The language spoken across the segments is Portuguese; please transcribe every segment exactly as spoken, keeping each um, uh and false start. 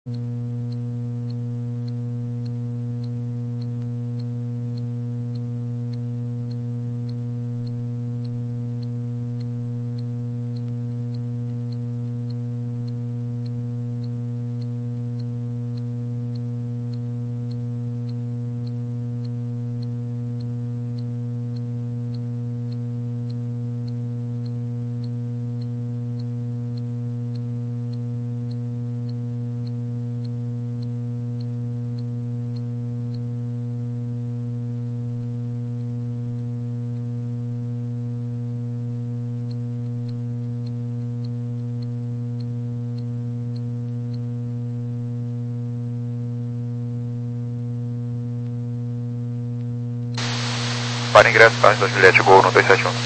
Para ingresso, carro da Juliette, Gol no dois sete um.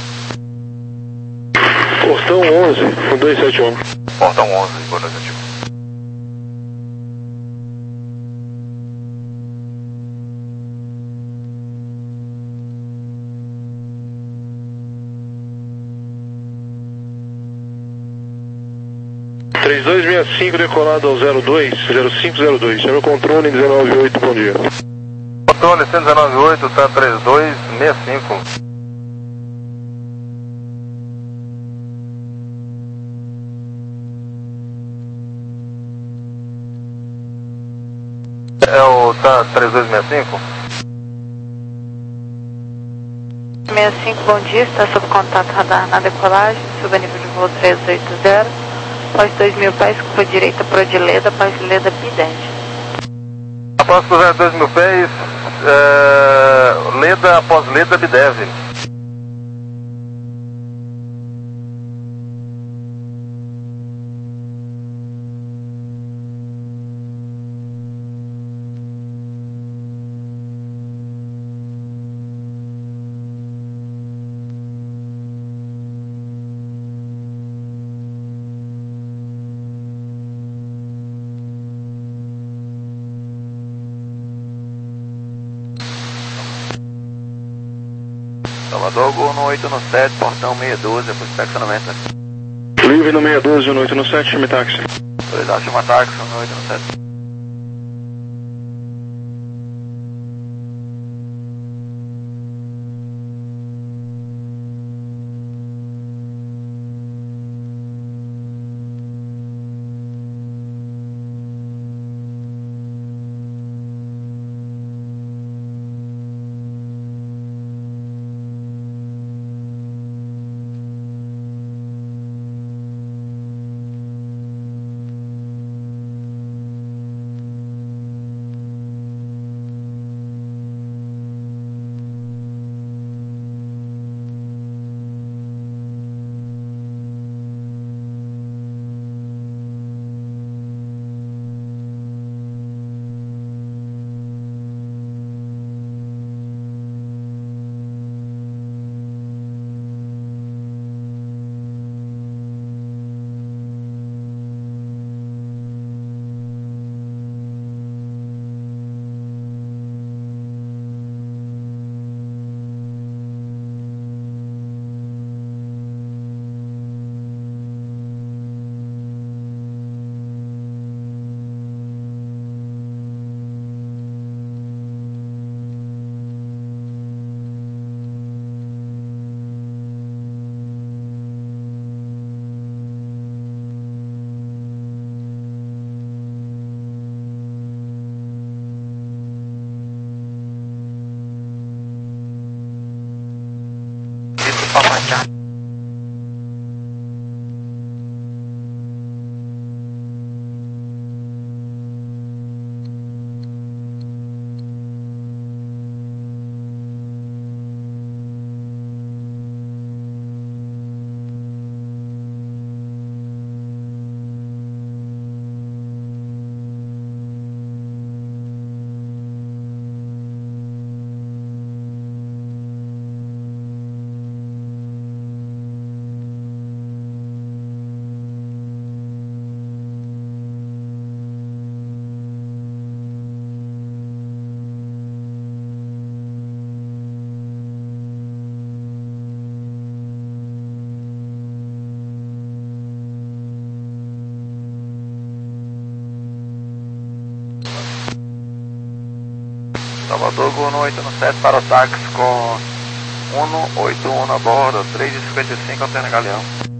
Portão onze, no dois sete um. Portão onze, Gol dois sete um. três dois seis cinco decolado ao zero dois, zero cinco zero dois. Chama controle dezenove oito, bom dia. Controle cento e dezenove oito, tá trinta e dois sessenta e cinco. É o tá trinta e dois sessenta e cinco? sessenta e cinco, bom dia, está sob contato radar na decolagem, suba nível de voo trezentos e oitenta, após dois mil pés, curva direita para Odileda, após Leda Pidente. Após cruzar dois mil pés, é, Leda após Leda Bidev. Salvador, Gol no oito no sete, portão seiscentos e doze, por estacionamento. Livre no seiscentos e doze, no oito no sete, chame táxi. Autoridade, chama táxi no oito no sete. Salvador, Gol no oito um sete para o táxi com um oito um a bordo, três e cinquenta e cinco, Antena Galeão.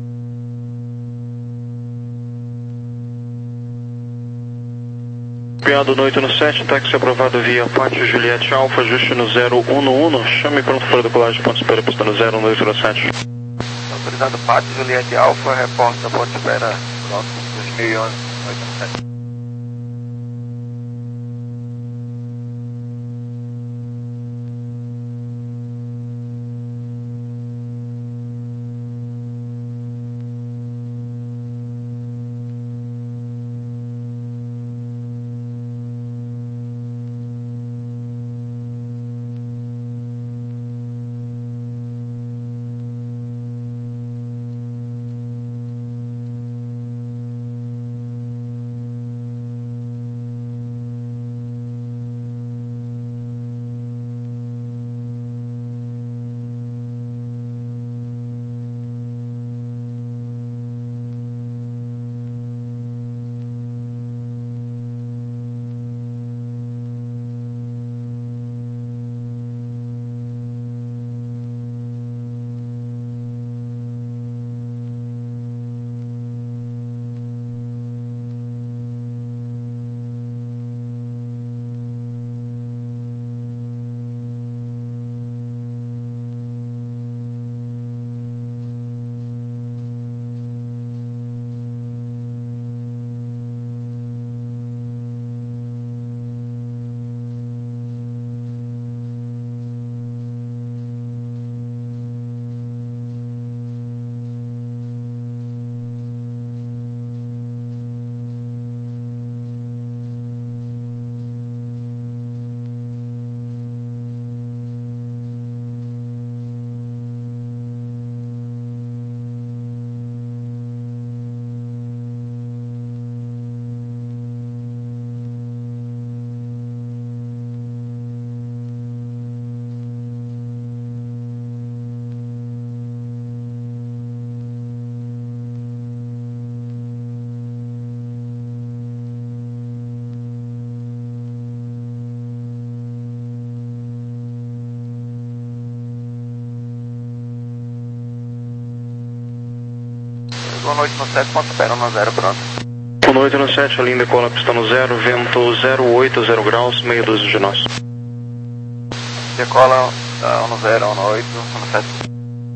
Piado no oito um sete, táxi aprovado via Pátio Juliette Alfa, ajuste no zero um um, chame pronto para decolagem, ponto de espera, pista no zero um oito um sete. Autorizado Pátio Juliette Alfa, repórter, ponto de espera, pronto, dois mil e onze, oito um sete. Gol no oito um sete, ponto de espera no zero, pronto. No oito um sete, a linha decola, pista no zero, vento zero oito, zero graus, meia dúzia de nós. Decola uh, no zero, um no oito, um no sete.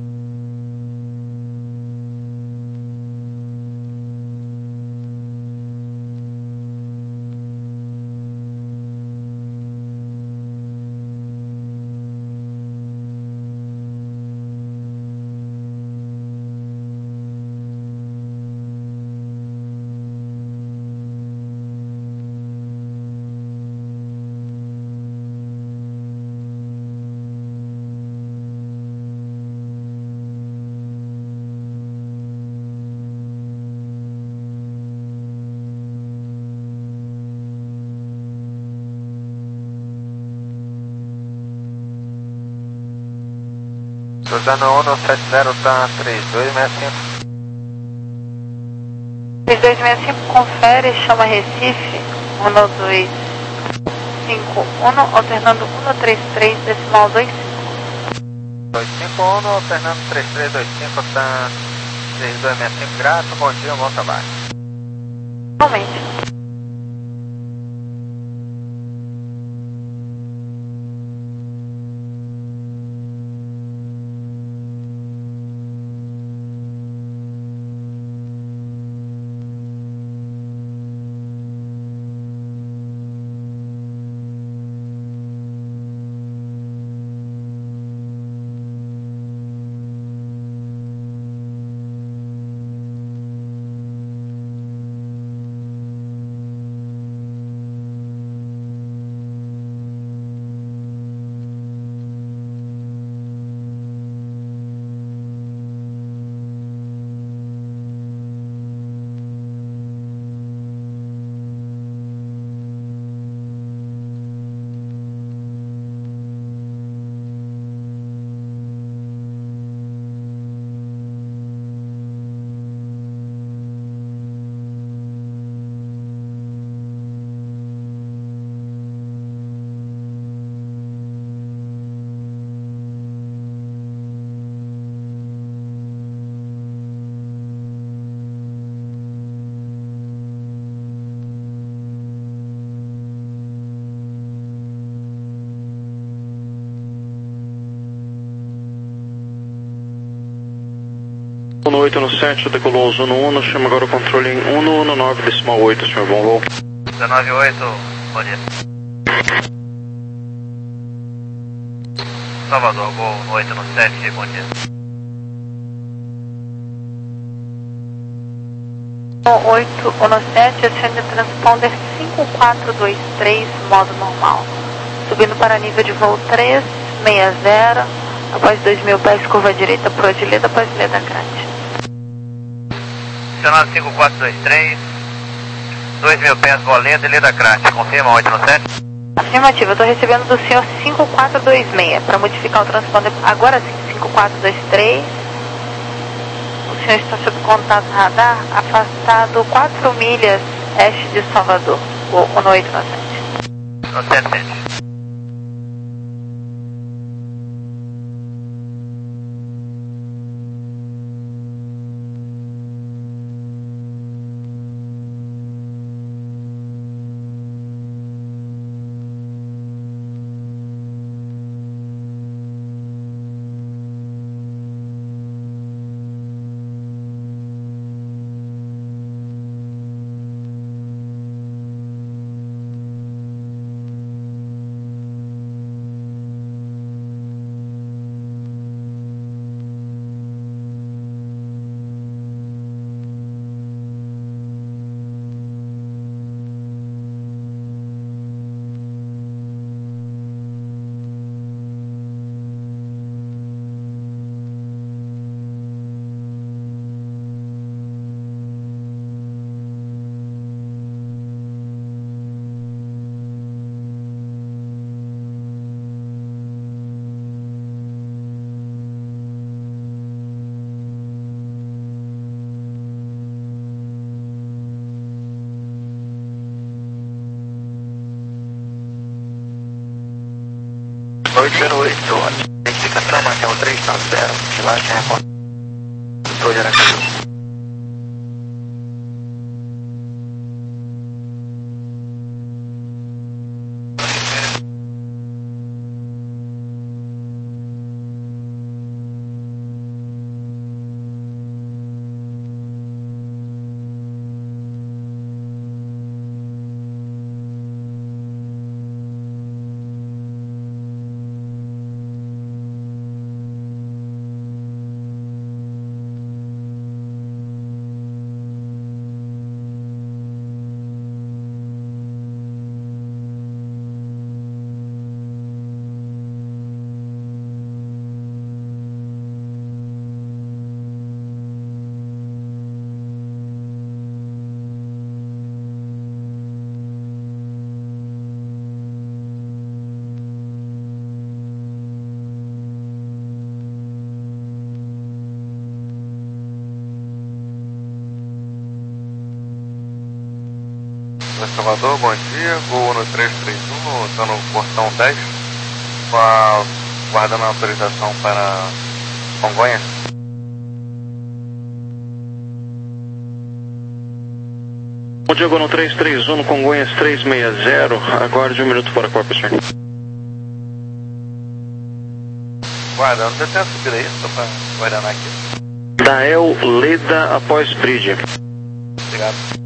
Suzano um no sete zero, tá três dois seis cinco. três dois seis cinco, confere, chama Recife, um dois cinco um, alternando um três três, decimal dois cinco. dois cinco um, alternando três três dois cinco, tá três dois seis cinco, grato, bom dia, bom trabalho. Realmente. um oito um sete, decolou aos um um, chama agora o controle em um um nove decimal oito, senhor, bom voo. dezenove oito, bom dia. Salvador, Gol um oito um sete, bom dia. oito um sete, acende transponder cinco quatro dois três, modo normal. Subindo para nível de voo três seis zero, após dois mil pés, curva direita, Pro de Leda, após Leda Grande. Funcionando cinco quatro dois três, dois mil pés, Boa Leda e Leda Grande, confirma oito um sete? Afirmativa, eu estou recebendo do senhor cinco quatro dois seis, para modificar o transponder, agora sim, cinco quatro dois três. O senhor está sob contato radar, afastado quatro milhas oeste de Salvador, o um oito um sete. um sete sete. oito zero oito, identificação, Marcelo três nove zero, Chilate, controle de Aracaju. Salvador, bom dia, voo no três três um, está no portão dez, com a, guardando a autorização para Congonhas. Bom dia, Gol no três três um, Congonhas três seis zero, aguarde um minuto fora corpo, senhor. Guarda, não tem a subida aí, só para guardar aqui. Dael Leda após bridge. Obrigado.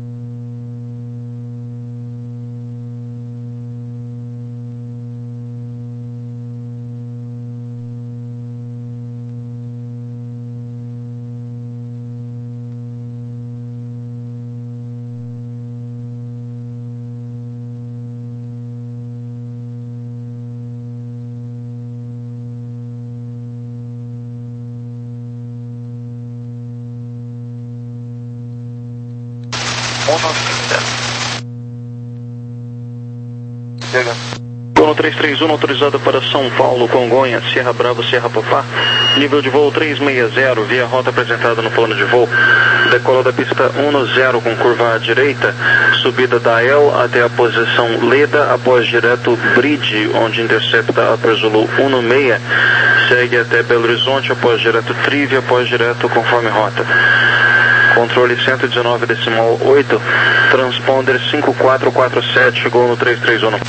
Gol no três três um, autorizado para São Paulo, Congonhas, Sierra Bravo, Sierra Popá, nível de voo três seis zero, via rota apresentada no plano de voo, decolou da pista um zero com curva à direita, subida da El até a posição Leda, após direto Bridge, onde intercepta a Zulu um seis, segue até Belo Horizonte, após direto Trivia, após direto conforme rota. Controle cento e dezenove decimal oito, transponder cinco quatro quatro sete, Gol no três três um.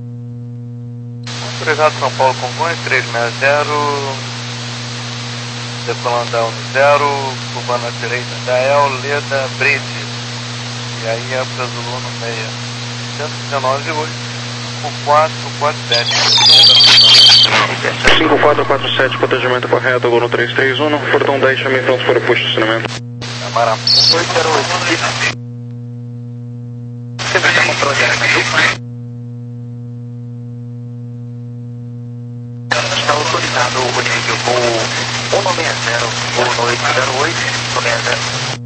Autorizado São Paulo, Congonhas três seis zero, decolando da um zero, curvando à direita da El, Leda, Bride. E aí é para Zulu no meia. cento e dezenove, oito, cinco quatro quatro sete. cinco quatro quatro sete, procedimento correto, Gol no três três um, portão dez, chamem prontos para o posto de estacionamento. Camará. oito zero oito. Sempre está com projeto. Está autorizado o nível voo um seis zero, voo no oito zero oito, um seis zero.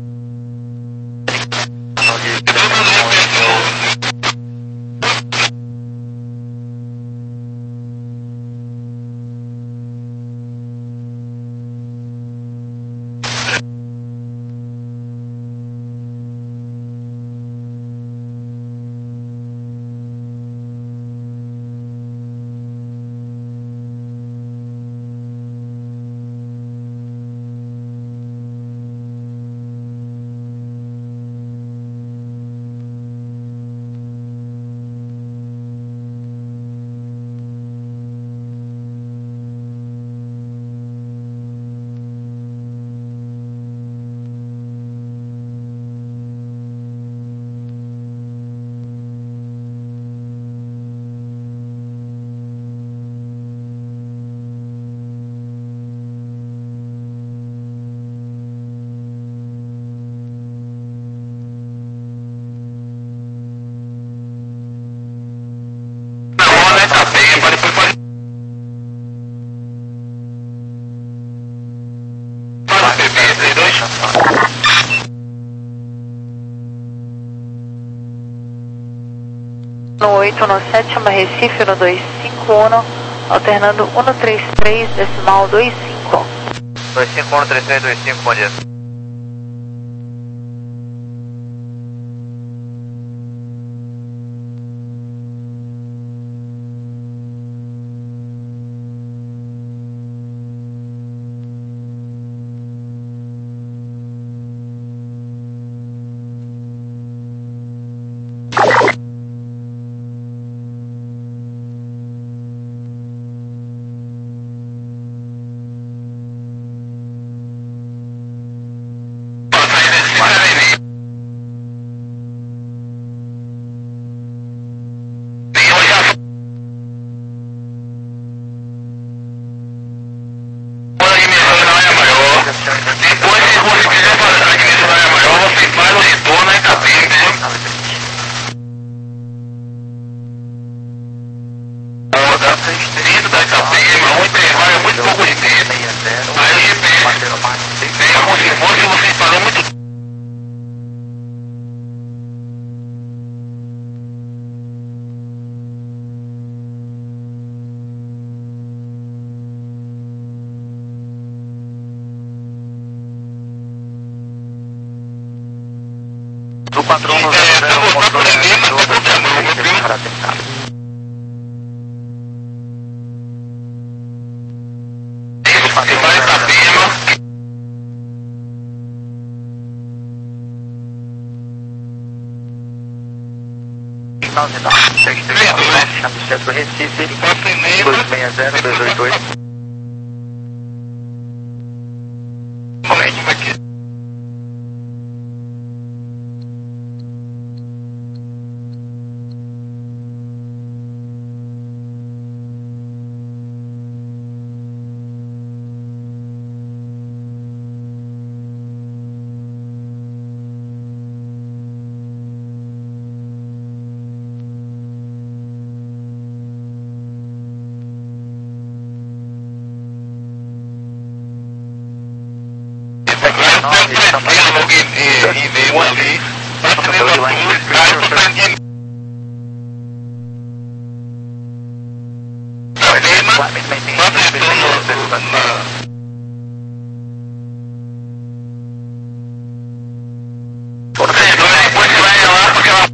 No oito um sete, chama Recife, no dois cinco um, alternando um três três, decimal dois cinco. dois cinco um, três três dois cinco, bom dia. Depois, se você quiser fazer a igreja da Área Maior, você faz o retorno na Itapema, entendeu? Dentro da Itapema, o intervalo é muito pouco de tempo. Aí o G P S pega como se fosse você fazer muito. Do quatro um zero, motor para tentar. Você vai em Itapema. Final de nove, três três nove, chama Centro Recife, dois seis zero, dois oito oito. Moleque, aqui. E-mail ali, depois você vai lá porque ela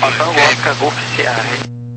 Hotel Oscar Golf Sierra.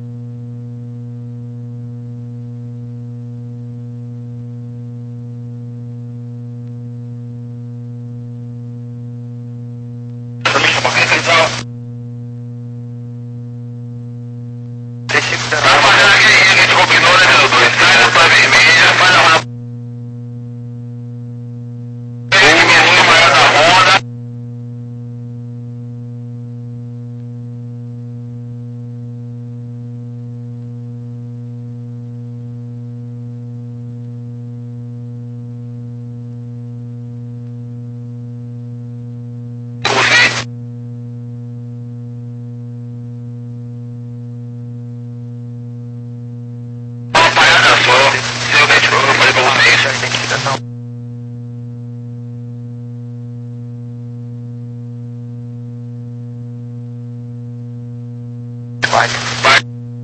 Vai, vai.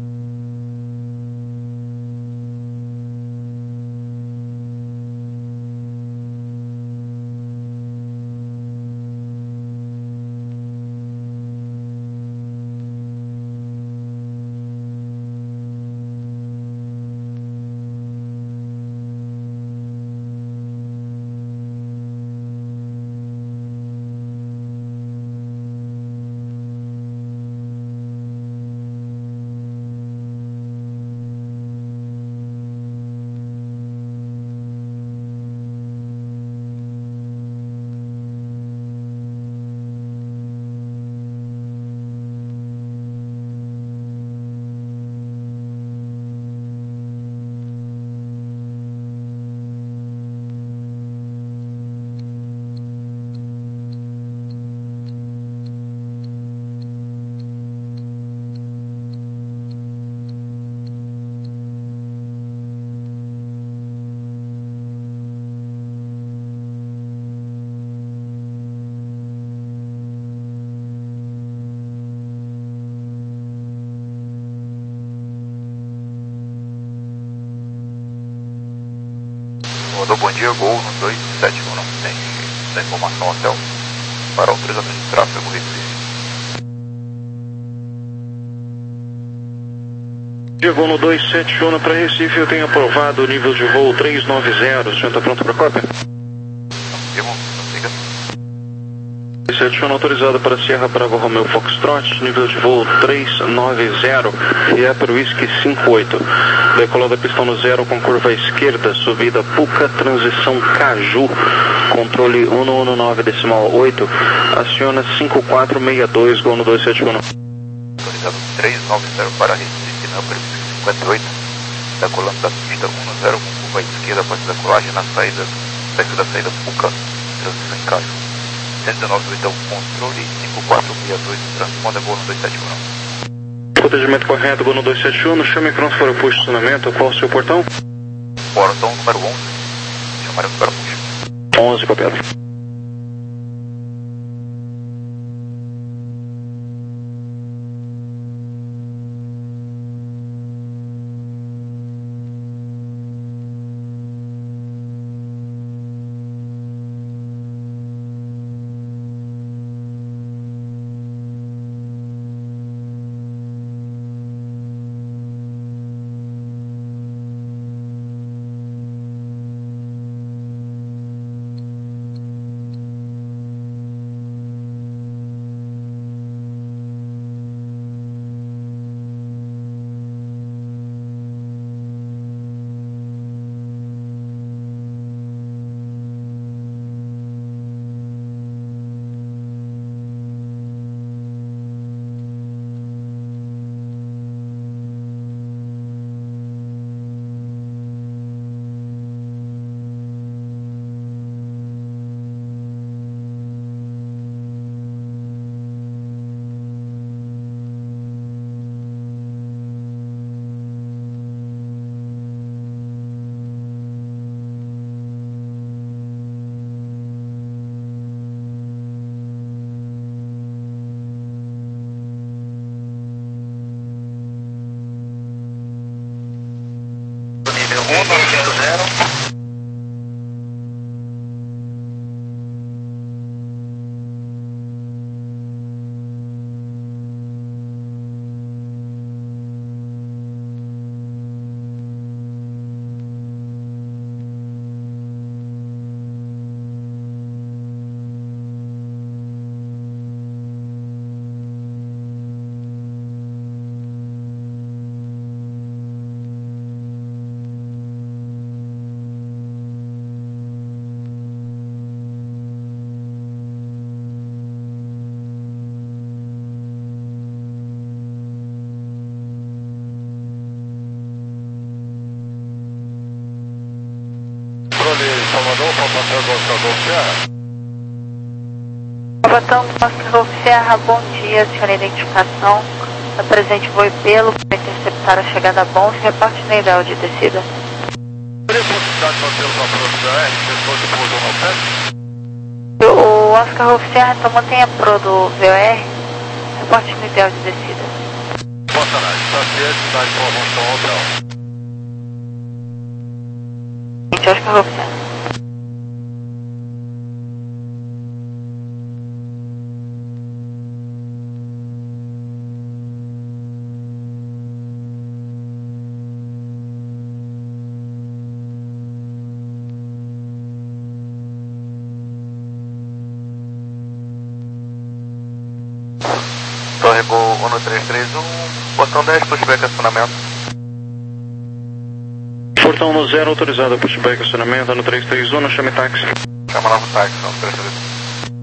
Rodou Bom Dia, Gol no dois sete um, tem da informação hotel para autorização de tráfego Recife. Gol no dois sete um para Recife, eu tenho aprovado o nível de voo três nove zero, o senhor está pronto para a cópia? Confirmo, siga. dois sete um autorizado para Sierra Bravo Romeo Foxtrot, nível de voo três nove zero e é para o Whisky cinco oito. Decolada pistão no zero com curva à esquerda, subida Puca, transição Caju, controle um um nove decimal oito, aciona cinco quatro seis dois, Gol no dois sete um. Autorizado três nove zero para Recife, número cinquenta e oito, decolando da pista um zero com curva à esquerda após decolagem na saída, perto da saída Puca, transição em Caju. cento e dezenove, então, controle cinco quatro seis dois, transponda Gol no dois sete um. Protegimento correto, Gol no dois sete um, chame pronto para o posicionamento, qual o seu portão? Portão número onze, chamaremos para o push. onze, copiado. Salvador, Papa Tango Oscar Golf Sierra. Papa Tango Oscar Golf Sierra, bom dia, senhor, identificação. Da presente voo pelo para interceptar a chegada a bons, reporte na ideal de descida. Teria possibilidade de manter os approach da R, pessoas de pouso no pé? O Oscar Golf Sierra, então mantém a pro do V O R, reporte no ideal de descida. Boa tarde, está ciente da informação ao hotel. Oscar Golf Sierra. Torre Gol um três três um, portão dez, pushback acionamento. Portão no zero, autorizado pushback acionamento, no três três um, chame táxi. Chama novo táxi, um três três um.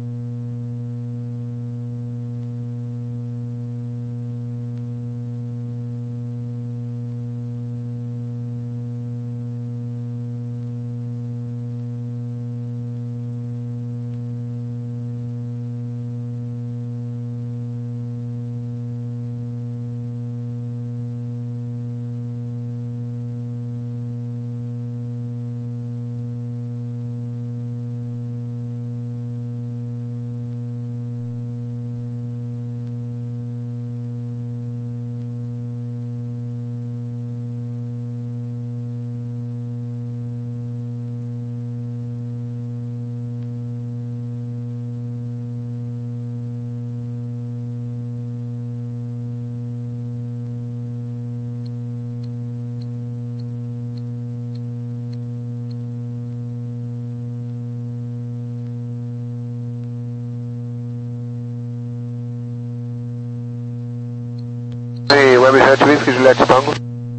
Webjet Whisky Juliette Tango.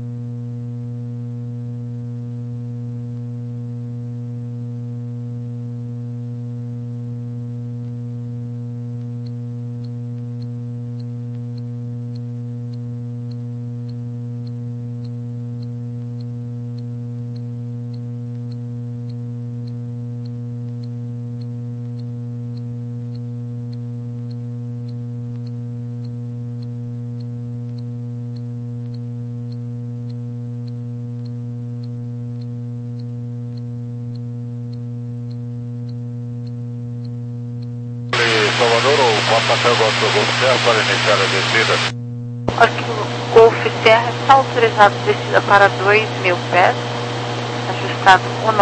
Salvador ou Papa Tango Oscar Golf Sierra para iniciar a descida? Oscar Golf Sierra está autorizado descida para dois mil pés, ajustado